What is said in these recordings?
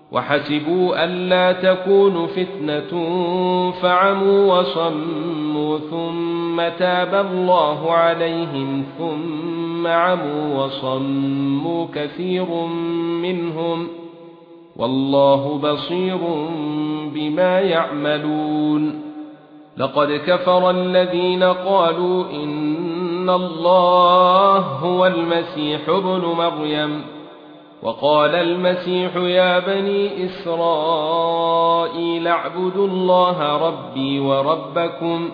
وحسبوا ألا تكون فتنة فعموا وصموا ثم تاب الله عليهم ثم عموا وصموا كثير منهم والله بصير بما يعملون. لقد كفر الذين قالوا إن الله هو المسيح ابن مريم وقال المسيح يا بني إسرائيل اعبدوا الله ربي وربكم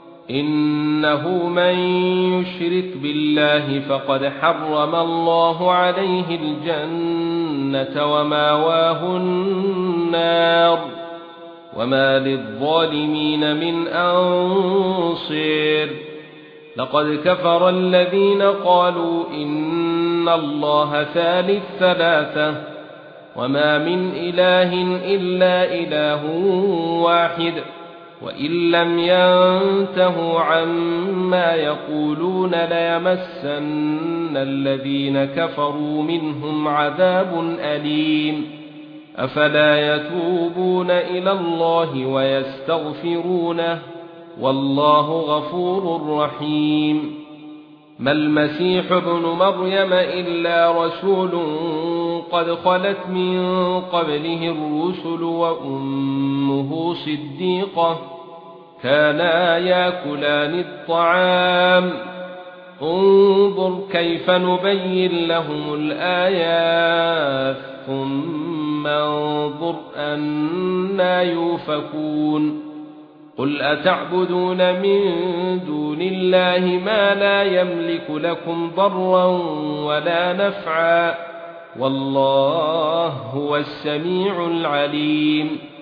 إنه من يشرك بالله فقد حرم الله عليه الجنة وماواه النار وما للظالمين من أنصير. لقد كفر الذين قالوا إن الله ثالث ثلاثة وما من إله إلا إله واحد وإن لم ينتهوا عما يقولون ليمسن الذين كفروا منهم عذاب أليم. أفلا يتوبون إلى الله ويستغفرونه والله غفور رحيم. ما المسيح ابن مريم إلا رسول قد خلت من قبله الرسل وأمه صديقة كانا يأكلان الطعام انظر كيف نبين لهم الآيات ثم انظر أنى يؤفكون. قل أتعبدون من دون الله ما لا يملك لكم ضرا ولا نفعا والله هو السميع العليم.